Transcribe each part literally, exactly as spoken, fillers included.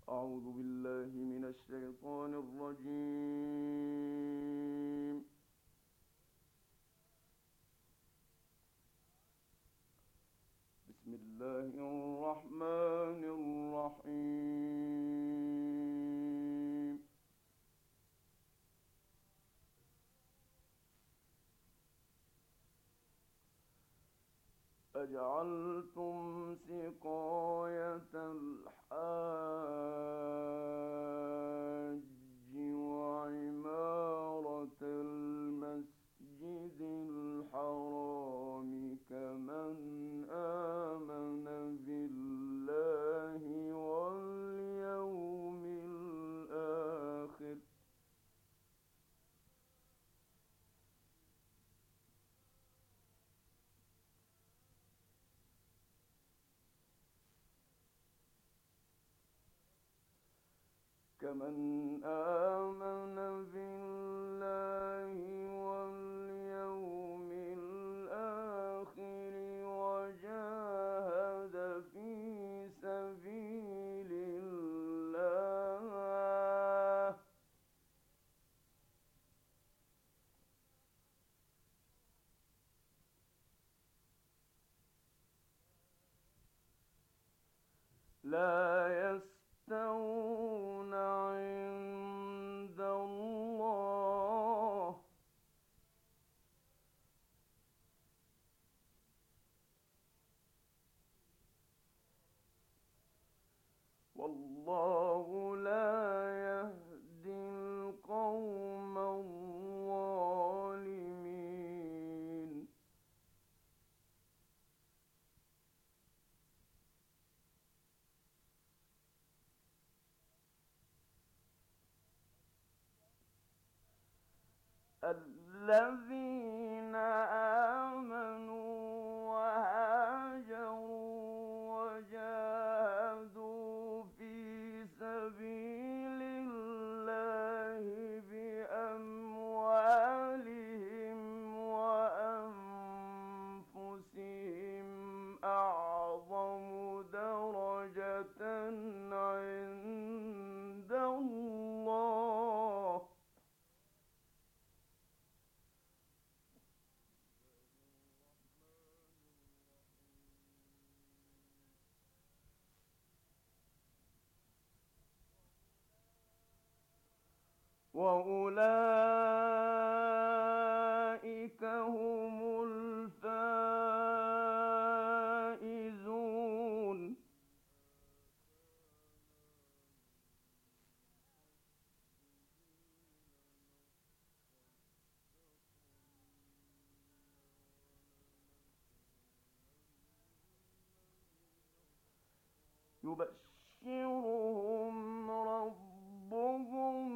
أعوذ بالله من الشيطان الرجيم. بسم الله الرحمن الرحيم. أجعلتم سقاية الحاج وعمارة المسجد الحرام كمن آمن بالله واليوم الآخر كمن آمن بالله واليوم الآخر وجاهد في سبيل الله لا يستوون عند الله والله لا يهدي القوم الظالمين. الذين آمنوا وهاجروا وجاهدوا في سبيل الله بأموالهم وأنفسهم أعظم درجة عند الله وأولئك هم الفائزون. يبشرهم ربهم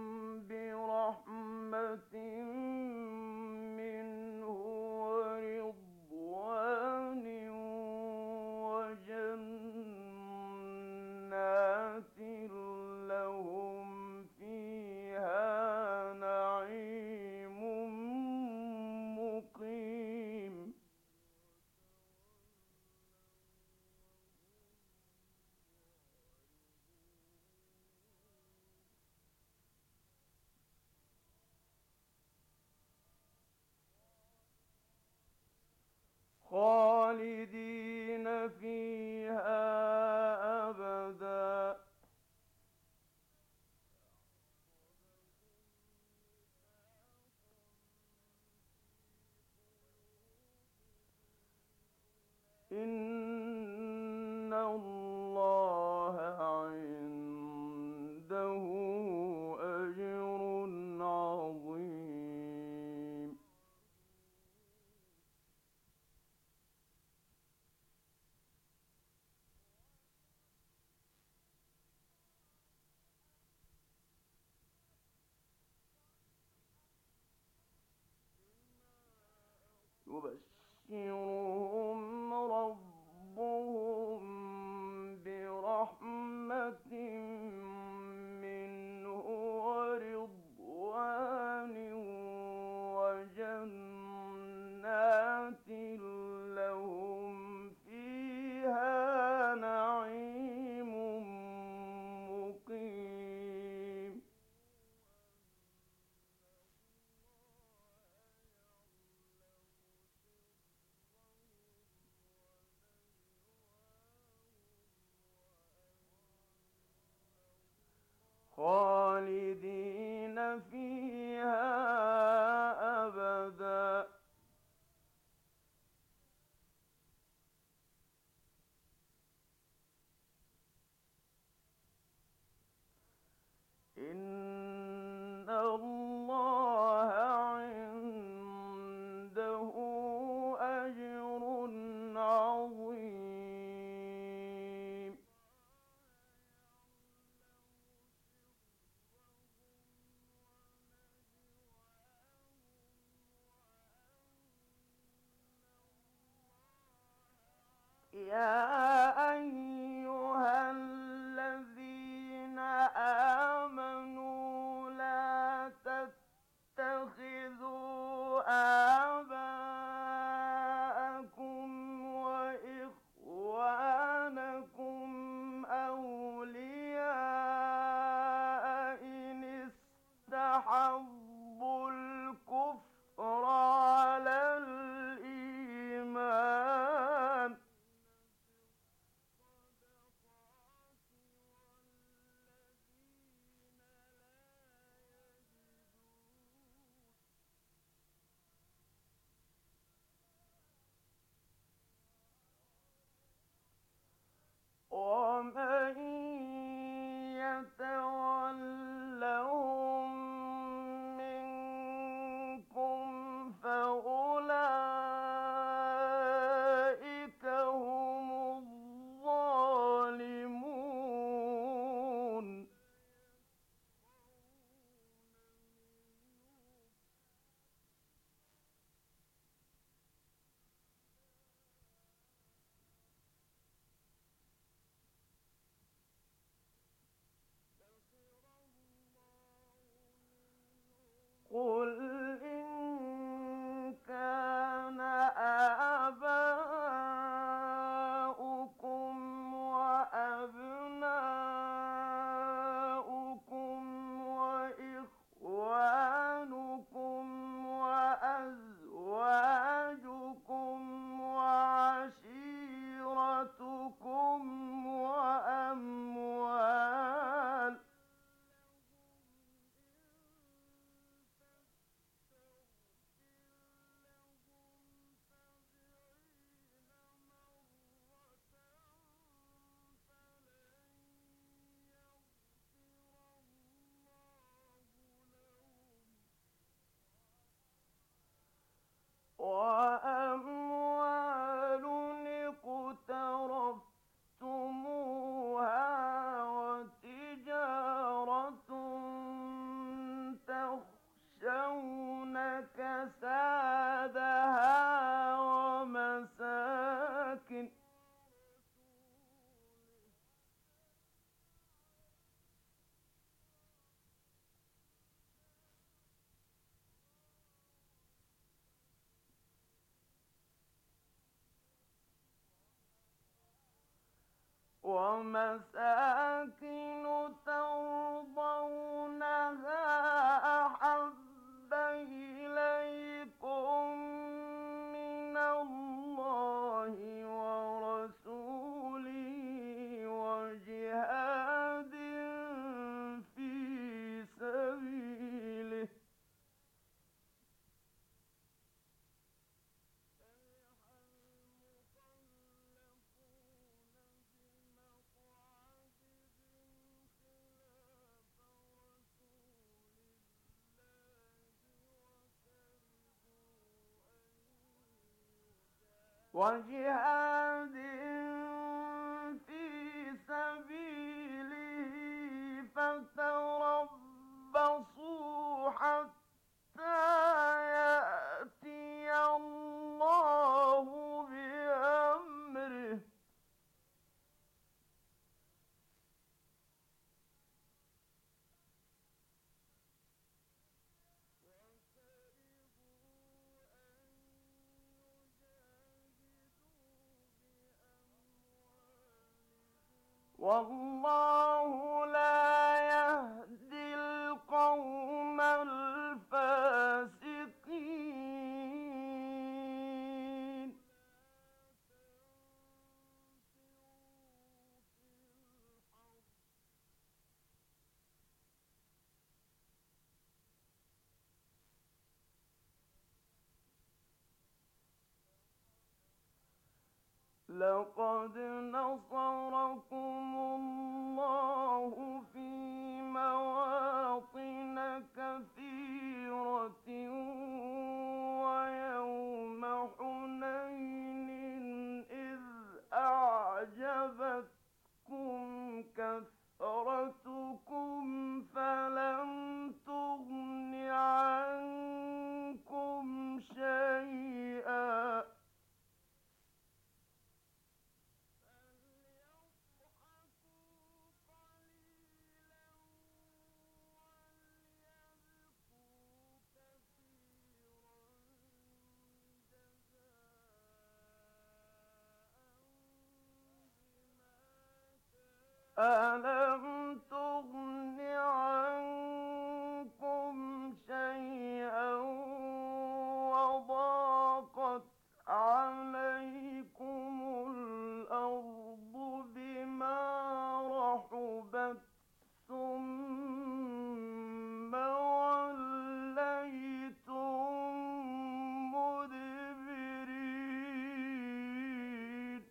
برحمة منه ورضوان وجنات لهم فيها نعيم مقيم. خالدين فيها أبدا إن الله عنده أجر عظيم. يبشرهم ربهم برحمة منه ورضوان وجنات لهم فيها نعيم يا أيها الذين آمنوا لا تتخذوا آباءكم وإخوانكم أولياء إن استحبوا الكفر على الإيمان ومن يتولهم منكم فأولئك هم الظالمون قل إن كان آباؤكم وأبناؤكم وإخوانكم وأزواجكم وعشيرتكم وأموال وأموال اقترفتموها وتجارة تخشون كسادها ومساكن ومساكن ترضونها أحب إليكم من الله ورسوله وجهاد في سبيله وجهاد في سبيله فتربصوا حتى يأتي الله بأمره والله لا يهدي القوم الفاسقين لقد نصركم الله في مواطن كثيرة ويوم حنين إذ أعجبتكم كثرتكم فلم تغن عنكم شيئا ألم تغن عنكم شيئا وضاقت عليكم الأرض بما رحبت ثم وليتم مدبرين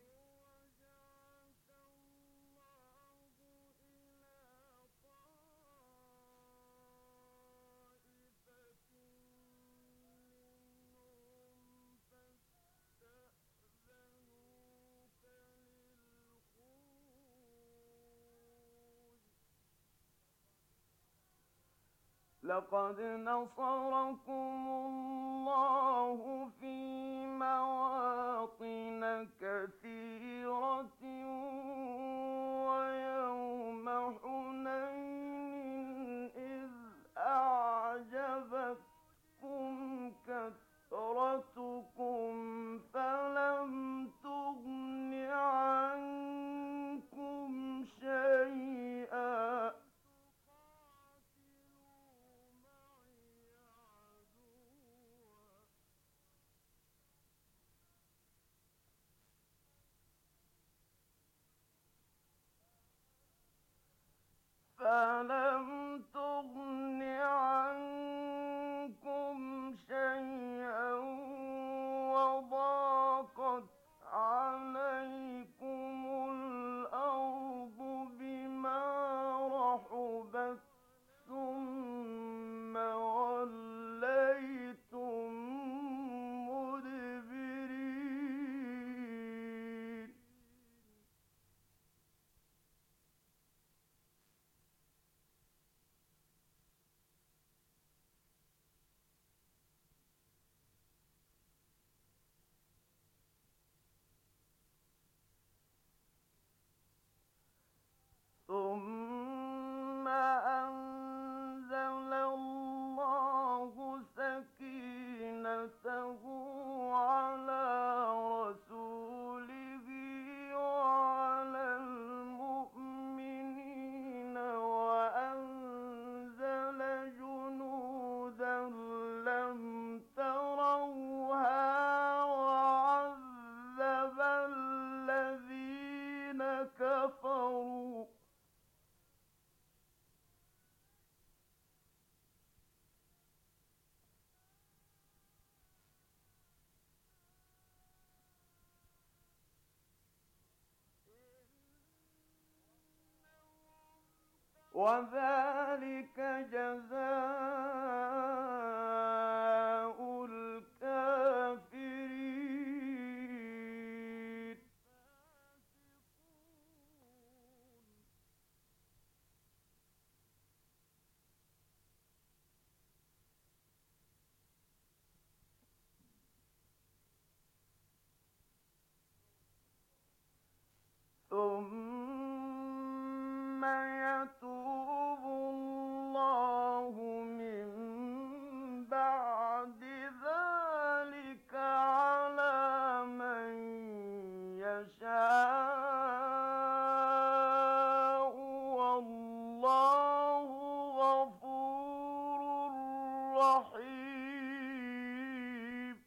لقد نصركم الله في مواطن كثيرة ويوم حنين إذ أعجبتكم كثرتكم فلم تغن عنكم شيئا فلم تغن عنكم شيئا وضاقت عليكم الأرض بما رحبت ثم وليتم مدبرين ثم أنزل الله سكينته على رسوله وعلى المؤمنين وأنزل جنودا لم تروها وعذب الذين كفروا وذلك جزاء الكافرين ثم يتوب الله من بعد ذلك على من يشاء والله غفور رحيم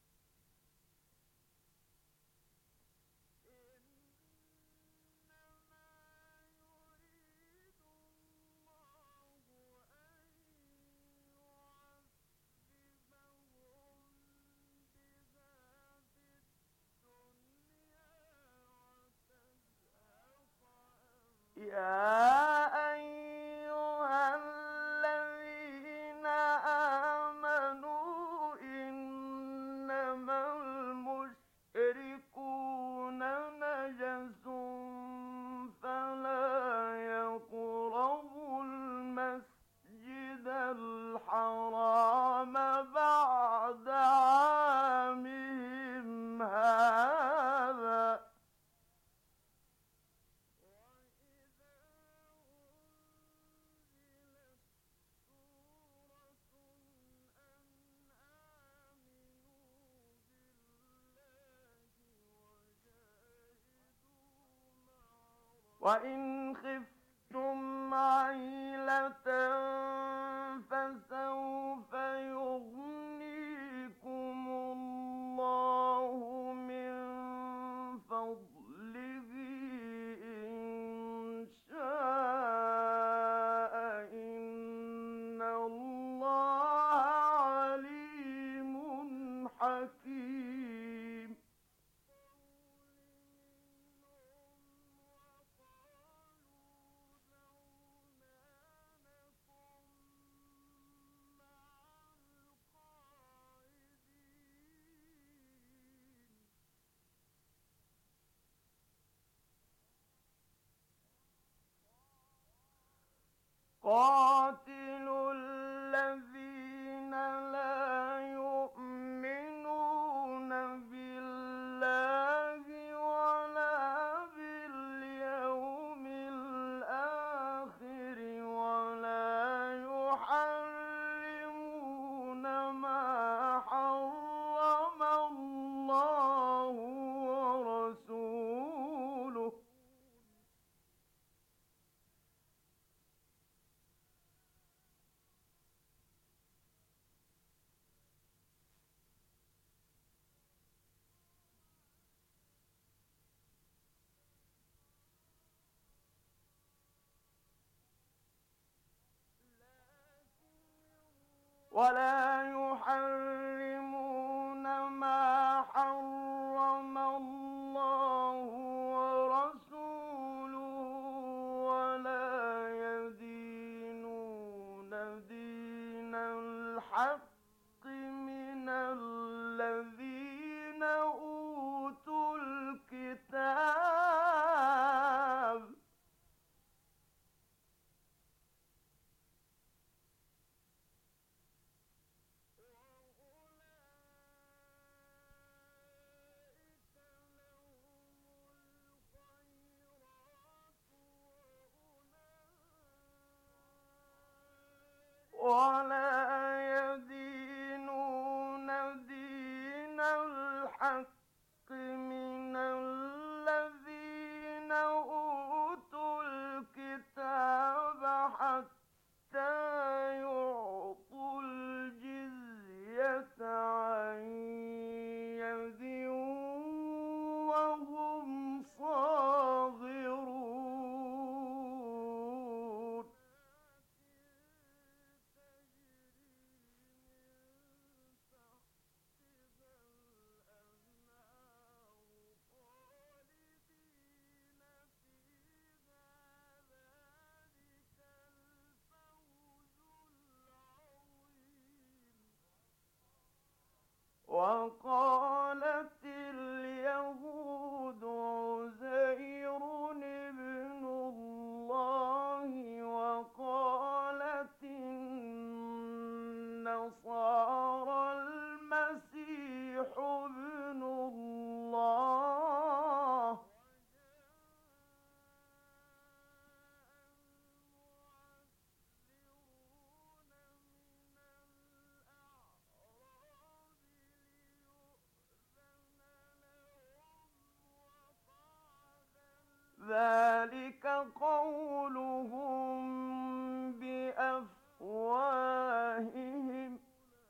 يا أيها الذين آمنوا إنما المشركون نجس فلا يقربوا المسجد الحرام بعد عامهم هذا وإن خفتم عيلة فسوف يغنيكم الله من فضله إن شاء إن الله عليم حكيم قاتلوا الذين لا يؤمنون بالله ولا باليوم الآخر ولا يحرمون ما حرم الله ورسوله ولا يحرمون ما حرم الله ورسوله ولا يدينون دين الحق من الذين أوتوا الكتاب ولا يدينون دين الحق من الذين أوتوا الكتاب حتى يعطوا الجزية عن يد وهم صاغرون وقالت اليهود عزير ابن الله وقالت النصارى المسيح ابن الله ذلك قولهم بأفواههم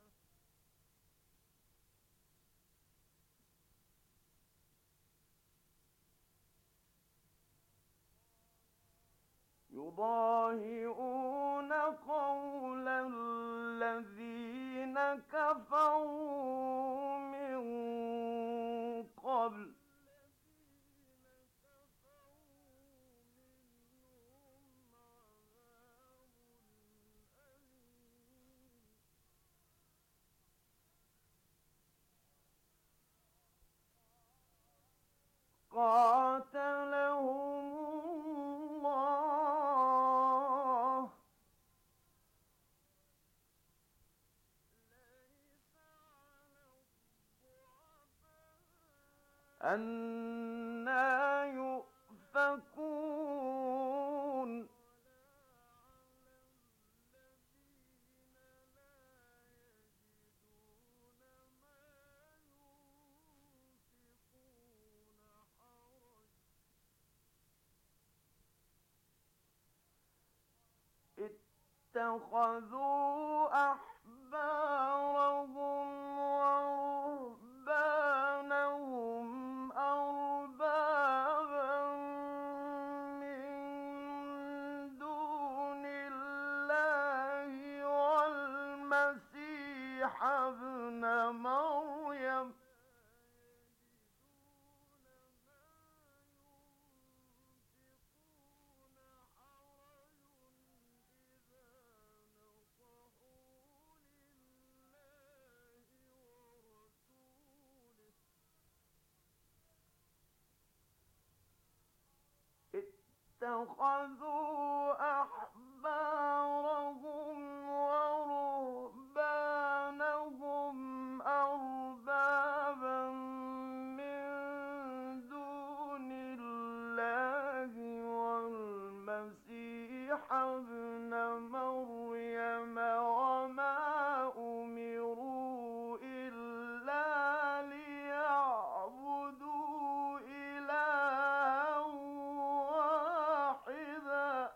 يضاهئون قول الذين كفروا من قبل قاتلهم الله أنى يؤفكون اتخذوا أحبارهم ورهبانهم أربابا من دون الله والمسيح ابن مريم اتخذوا أحبارهم ورهبانهم أربابا من دون الله والمسيح ابن مريم وما أمروا إلا ليعبدوا إلها واحدا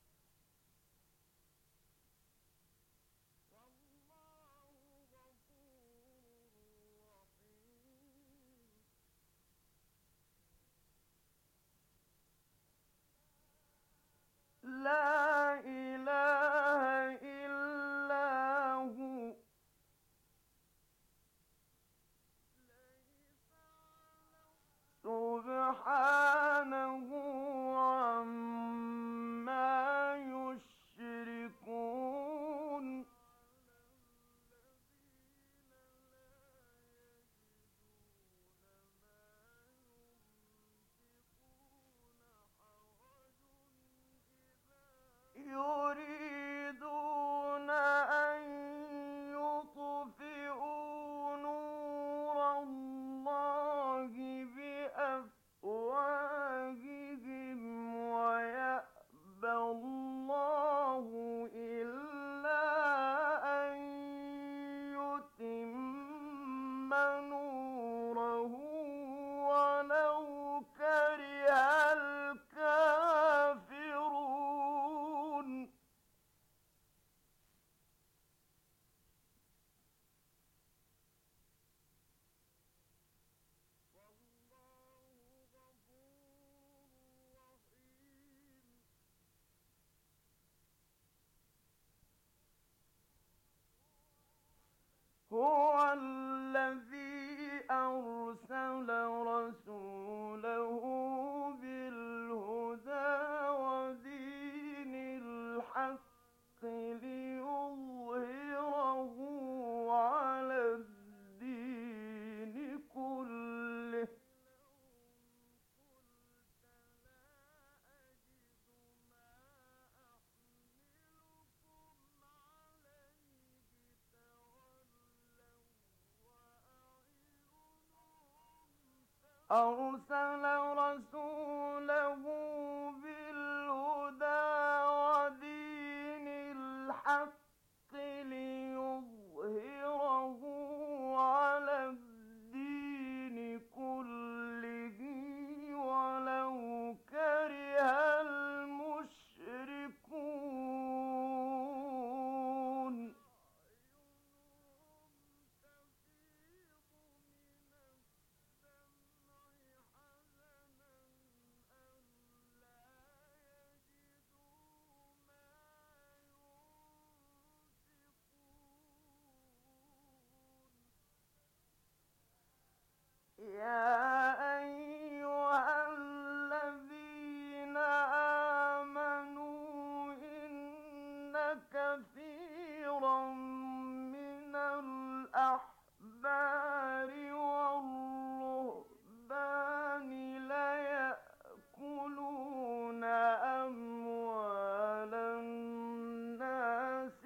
لا إله إلا هو سبحانه عما يشركون يريدون أن يطفئوا نور الله بأفواههم ويأبى الله إلا أن يتم نوره ولو كره الكافرون هو الذي أرسل رسوله بالهدى ودين الحق ليظهره على الدين كله أرسل رسوله بالهدى ودين الحق ليظهره على الدين كله ولو كره المشركون يا أيها الذين آمنوا إن كثيرا من الأحبار والرهبان ليأكلون أموال الناس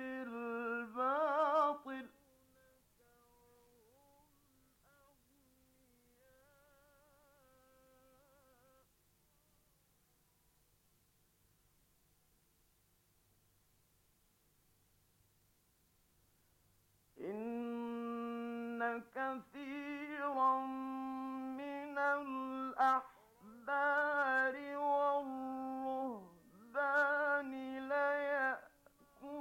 بالباطل إن كثيرا من الأحبار والرهبان ليأكلون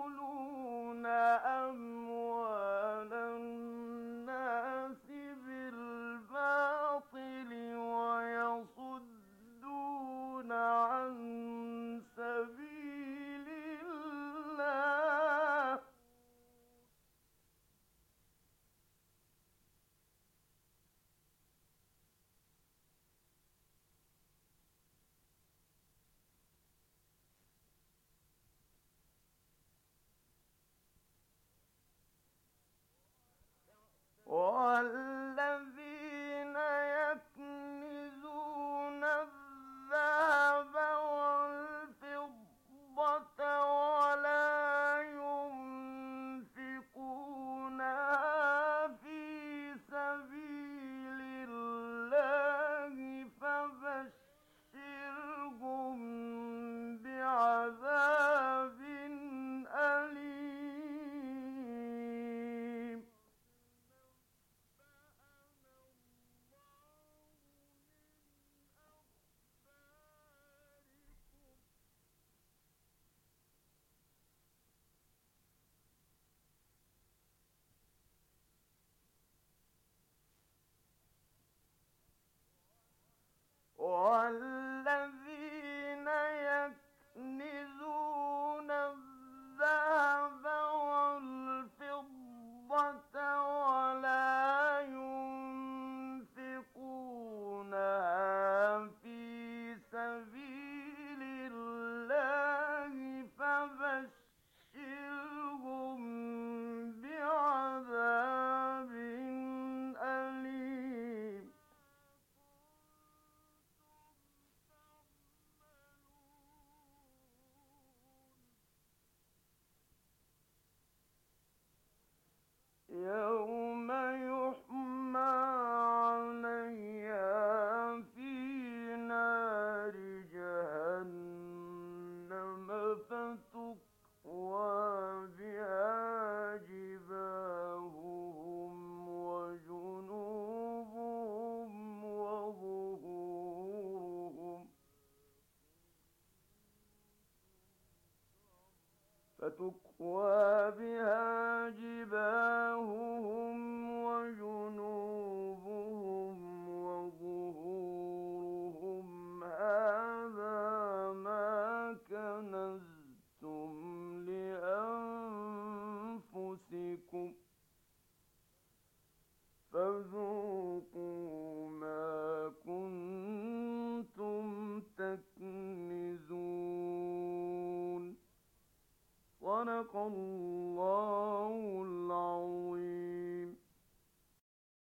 والذين يكنزون الذهب والفضة ولا ينفقونها في سبيل الله فبشرهم بعذاب أليم. والذين يكنزون الذهب والفضة ولا ينفقونها في سبيل الله فبشرهم بعذاب أليم. يوم يحمى عليها في نار جهنم فتكوى بها جباههم وجنوبهم وظهورهم فتكوى بها جباههم وجنوبهم وظهورهم هذا ما كنزتم لأنفسكم فذوقوا ما كنتم تكنزون. صدق الله